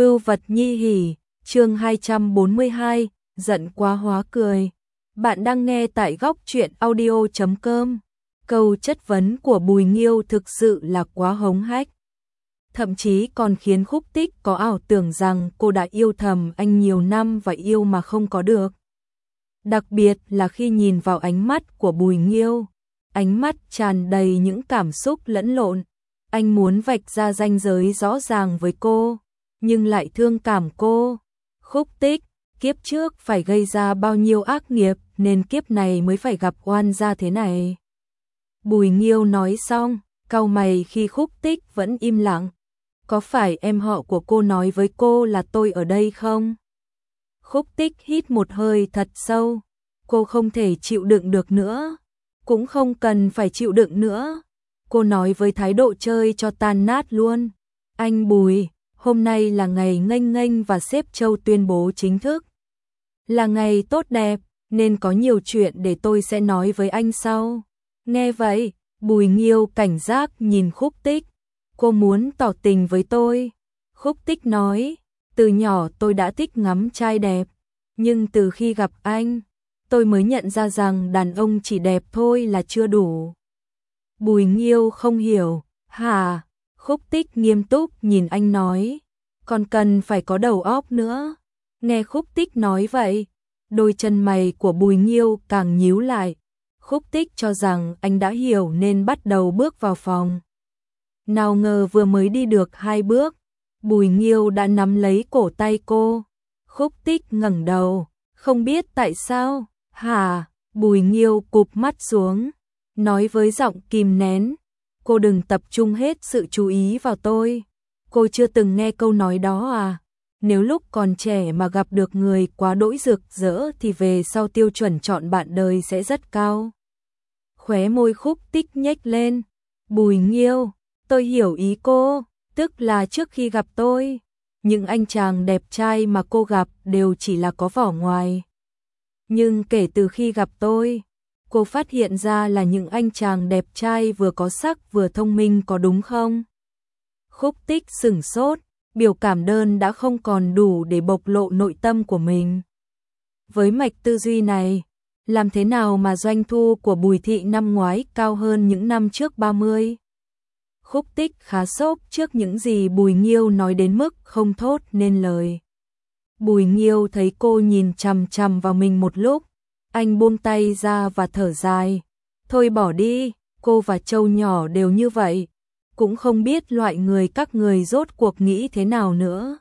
Vưu vật nhi hỉ, chương 242, giận quá hóa cười. Bạn đang nghe tại góc truyện audio.com. Câu chất vấn của Bùi Nghiêu thực sự là quá hống hách. Thậm chí còn khiến Khúc Tích có ảo tưởng rằng cô đã yêu thầm anh nhiều năm và yêu mà không có được. Đặc biệt là khi nhìn vào ánh mắt của Bùi Nghiêu, ánh mắt tràn đầy những cảm xúc lẫn lộn. Anh muốn vạch ra ranh giới rõ ràng với cô, nhưng lại thương cảm cô. Khúc Tích, kiếp trước phải gây ra bao nhiêu ác nghiệp nên kiếp này mới phải gặp oan gia thế này. Bùi Nghiêu nói xong, cau mày khi Khúc Tích vẫn im lặng. Có phải em họ của cô nói với cô là tôi ở đây không? Khúc Tích hít một hơi thật sâu. Cô không thể chịu đựng được nữa. Cũng không cần phải chịu đựng nữa. Cô nói với thái độ chơi cho tan nát luôn. Anh Bùi, hôm nay là ngày nghênh nghênh và sếp Châu tuyên bố chính thức. Là ngày tốt đẹp, nên có nhiều chuyện để tôi sẽ nói với anh sau. Nghe vậy, Bùi Nghiêu cảnh giác nhìn Khúc Tích. Cô muốn tỏ tình với tôi. Khúc Tích nói, từ nhỏ tôi đã thích ngắm trai đẹp. Nhưng từ khi gặp anh, tôi mới nhận ra rằng đàn ông chỉ đẹp thôi là chưa đủ. Bùi Nghiêu không hiểu, hả? Khúc Tích nghiêm túc nhìn anh nói, còn cần phải có đầu óc nữa. Nghe Khúc Tích nói vậy, đôi chân mày của Bùi Nghiêu càng nhíu lại. Khúc Tích cho rằng anh đã hiểu nên bắt đầu bước vào phòng. Nào ngờ vừa mới đi được 2 bước, Bùi Nghiêu đã nắm lấy cổ tay cô. Khúc Tích ngẩng đầu, không biết tại sao, hả? Bùi Nghiêu cụp mắt xuống, nói với giọng kìm nén, cô đừng tập trung hết sự chú ý vào tôi. Cô chưa từng nghe câu nói đó à? Nếu lúc còn trẻ mà gặp được người quá đỗi rực rỡ thì về sau tiêu chuẩn chọn bạn đời sẽ rất cao. Khóe môi Khúc Tích nhếch lên. Bùi Nghiêu, tôi hiểu ý cô, tức là trước khi gặp tôi, những anh chàng đẹp trai mà cô gặp đều chỉ là có vỏ ngoài. Nhưng kể từ khi gặp tôi, cô phát hiện ra là những anh chàng đẹp trai vừa có sắc vừa thông minh, có đúng không? Khúc Tích sửng sốt, biểu cảm đơn đã không còn đủ để bộc lộ nội tâm của mình. Với mạch tư duy này, làm thế nào mà doanh thu của Bùi Thị năm ngoái cao hơn những năm trước 30? Khúc Tích khá sốc trước những gì Bùi Nghiêu nói đến mức không thốt nên lời. Bùi Nghiêu thấy cô nhìn chằm chằm vào mình một lúc, anh buông tay ra và thở dài. Thôi bỏ đi, cô và Châu nhỏ đều như vậy, cũng không biết loại người các người rốt cuộc nghĩ thế nào nữa.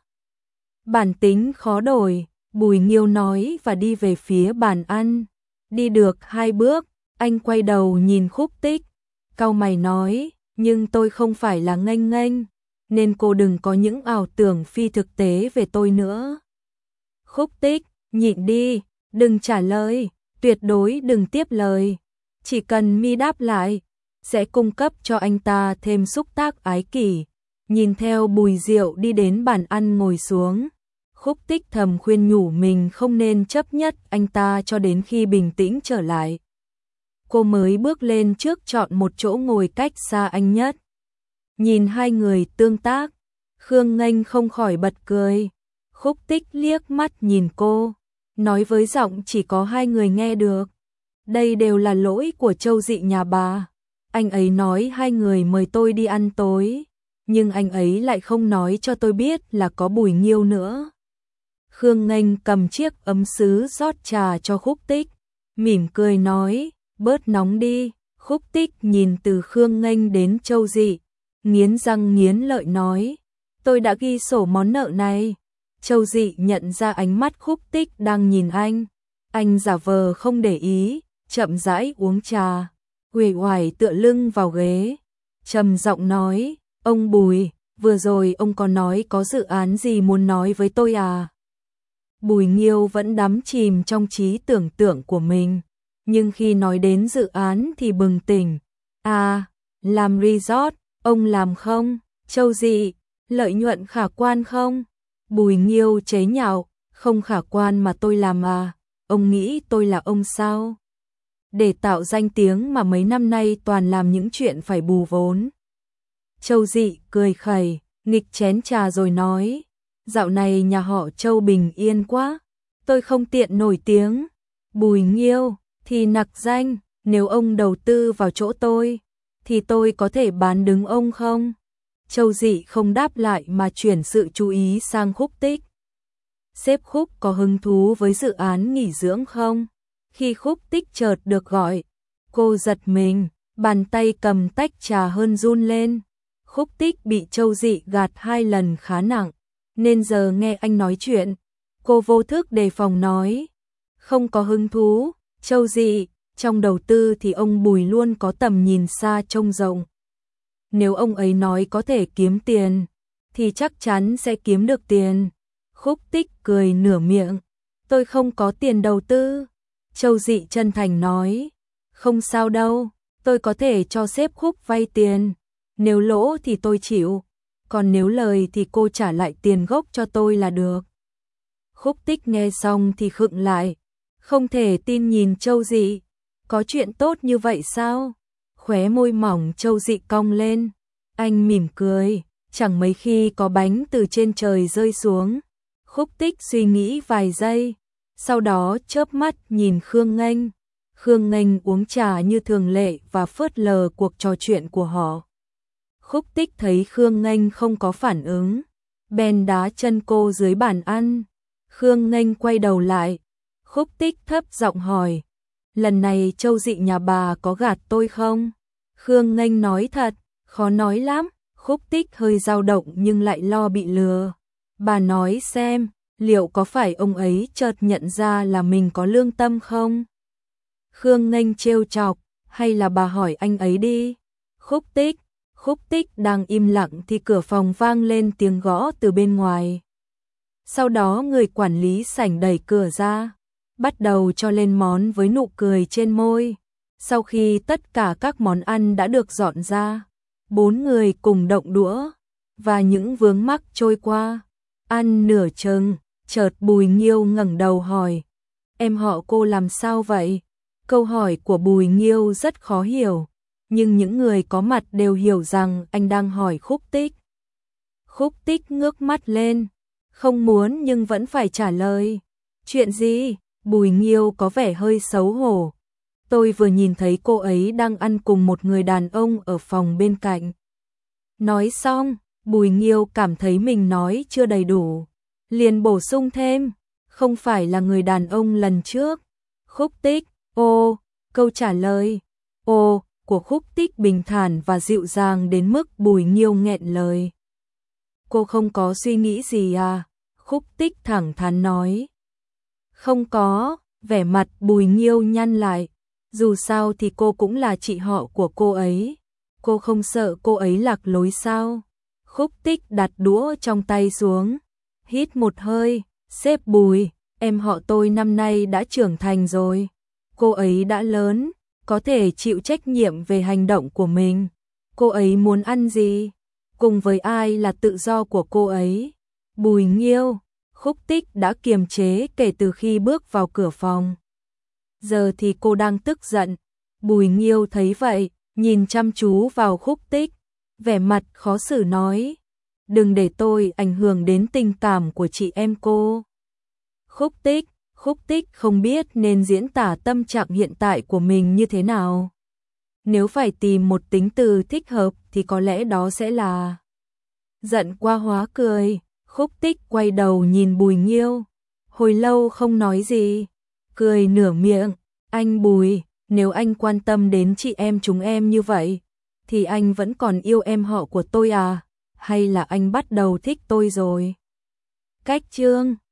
Bản tính khó đổi, Bùi Nghiêu nói và đi về phía bàn ăn. Đi được 2 bước, anh quay đầu nhìn Khúc Tích, cau mày nói, nhưng tôi không phải là nghênh nghênh, nên cô đừng có những ảo tưởng phi thực tế về tôi nữa. Khúc Tích, nhịn đi, đừng trả lời, tuyệt đối đừng tiếp lời. Chỉ cần mi đáp lại, sẽ cung cấp cho anh ta thêm xúc tác ái kỷ. Nhìn theo Bùi Diệu đi đến bàn ăn ngồi xuống, Khúc Tích thầm khuyên nhủ mình không nên chấp nhất anh ta cho đến khi bình tĩnh trở lại. Cô mới bước lên trước chọn một chỗ ngồi cách xa anh nhất. Nhìn hai người tương tác, Khương Nghênh không khỏi bật cười. Khúc Tích liếc mắt nhìn cô, nói với giọng chỉ có hai người nghe được. Đây đều là lỗi của Châu Dị nhà bà. Anh ấy nói hai người mời tôi đi ăn tối, nhưng anh ấy lại không nói cho tôi biết là có Bùi Nghiêu nữa. Khương Nghênh cầm chiếc ấm sứ rót trà cho Khúc Tích, mỉm cười nói, bớt nóng đi. Khúc Tích nhìn từ Khương Nghênh đến Châu Dị, nghiến răng nghiến lợi nói, tôi đã ghi sổ món nợ này. Châu Dị nhận ra ánh mắt Khúc Tích đang nhìn anh giả vờ không để ý, chậm rãi uống trà, uể oải tựa lưng vào ghế, trầm giọng nói, ông Bùi, vừa rồi ông có nói có dự án gì muốn nói với tôi à? Bùi Nghiêu vẫn đắm chìm trong trí tưởng tượng của mình, nhưng khi nói đến dự án thì bừng tỉnh. À, làm resort, ông làm không? Châu Dị, lợi nhuận khả quan không? Bùi Nghiêu chế nhạo, không khả quan mà tôi làm à? Ông nghĩ tôi là ông sao? Để tạo danh tiếng mà mấy năm nay toàn làm những chuyện phải bù vốn. Châu Dị cười khẩy, nghịch chén trà rồi nói, dạo này nhà họ Châu bình yên quá, tôi không tiện nổi tiếng. Bùi Nghiêu, thì nặc danh, nếu ông đầu tư vào chỗ tôi, thì tôi có thể bán đứng ông không? Châu Dị không đáp lại mà chuyển sự chú ý sang Khúc Tích. Sếp Khúc có hứng thú với dự án nghỉ dưỡng không? Khi Khúc Tích chợt được gọi, cô giật mình, bàn tay cầm tách trà hơn run lên. Khúc Tích bị Châu Dị gạt 2 lần khá nặng, nên giờ nghe anh nói chuyện, cô vô thức đề phòng nói. Không có hứng thú, Châu Dị, trong đầu tư thì ông Bùi luôn có tầm nhìn xa trông rộng. Nếu ông ấy nói có thể kiếm tiền, thì chắc chắn sẽ kiếm được tiền. Khúc Tích cười nửa miệng, tôi không có tiền đầu tư. Châu Dị chân thành nói, không sao đâu, tôi có thể cho sếp Khúc vay tiền. Nếu lỗ thì tôi chịu, còn nếu lời thì cô trả lại tiền gốc cho tôi là được. Khúc Tích nghe xong thì khựng lại, không thể tin nhìn Châu Dị, có chuyện tốt như vậy sao? Khóe môi mỏng Châu Dị cong lên, anh mỉm cười, chẳng mấy khi có bánh từ trên trời rơi xuống. Khúc Tích suy nghĩ vài giây, sau đó chớp mắt nhìn Khương Nghênh. Khương Nghênh uống trà như thường lệ và phớt lờ cuộc trò chuyện của họ. Khúc Tích thấy Khương Nghênh không có phản ứng, bèn đá chân cô dưới bàn ăn. Khương Nghênh quay đầu lại, Khúc Tích thấp giọng hỏi, lần này Châu Dị nhà bà có gạt tôi không? Khương Nghênh nói thật, khó nói lắm. Khúc Tích hơi dao động nhưng lại lo bị lừa. Bà nói xem, liệu có phải ông ấy chợt nhận ra là mình có lương tâm không? Khương Nghênh trêu chọc, hay là bà hỏi anh ấy đi? Khúc Tích đang im lặng thì cửa phòng vang lên tiếng gõ từ bên ngoài. Sau đó người quản lý sảnh đẩy cửa ra, bắt đầu cho lên món với nụ cười trên môi. Sau khi tất cả các món ăn đã được dọn ra, 4 người cùng động đũa và những vướng mắc trôi qua. Ăn nửa chừng, chợt Bùi Nghiêu ngẩng đầu hỏi, em họ cô làm sao vậy? Câu hỏi của Bùi Nghiêu rất khó hiểu, nhưng những người có mặt đều hiểu rằng anh đang hỏi Khúc Tích. Khúc Tích ngước mắt lên, không muốn nhưng vẫn phải trả lời. Chuyện gì? Bùi Nghiêu có vẻ hơi xấu hổ. Tôi vừa nhìn thấy cô ấy đang ăn cùng một người đàn ông ở phòng bên cạnh. Nói xong, Bùi Nghiêu cảm thấy mình nói chưa đầy đủ, liền bổ sung thêm, không phải là người đàn ông lần trước. Khúc Tích, câu trả lời, của Khúc Tích bình thản và dịu dàng đến mức Bùi Nghiêu nghẹn lời. Cô không có suy nghĩ gì à? Khúc Tích thẳng thắn nói. Không có, vẻ mặt Bùi Nghiêu nhăn lại, dù sao thì cô cũng là chị họ của cô ấy. Cô không sợ cô ấy lạc lối sao? Khúc Tích đặt đũa trong tay xuống, hít một hơi, sếp Bùi, em họ tôi năm nay đã trưởng thành rồi. Cô ấy đã lớn, có thể chịu trách nhiệm về hành động của mình. Cô ấy muốn ăn gì, cùng với ai là tự do của cô ấy. Bùi Nghiêu, Khúc Tích đã kiềm chế kể từ khi bước vào cửa phòng. Giờ thì cô đang tức giận. Bùi Nghiêu thấy vậy, nhìn chăm chú vào Khúc Tích, vẻ mặt khó xử nói, đừng để tôi ảnh hưởng đến tình cảm của chị em cô. Khúc Tích không biết nên diễn tả tâm trạng hiện tại của mình như thế nào. Nếu phải tìm một tính từ thích hợp thì có lẽ đó sẽ là giận qua hóa cười. Khúc Tích quay đầu nhìn Bùi Nghiêu, hồi lâu không nói gì, cười nửa miệng, anh Bùi, nếu anh quan tâm đến chị em chúng em như vậy, thì anh vẫn còn yêu em họ của tôi à, hay là anh bắt đầu thích tôi rồi? Cách chương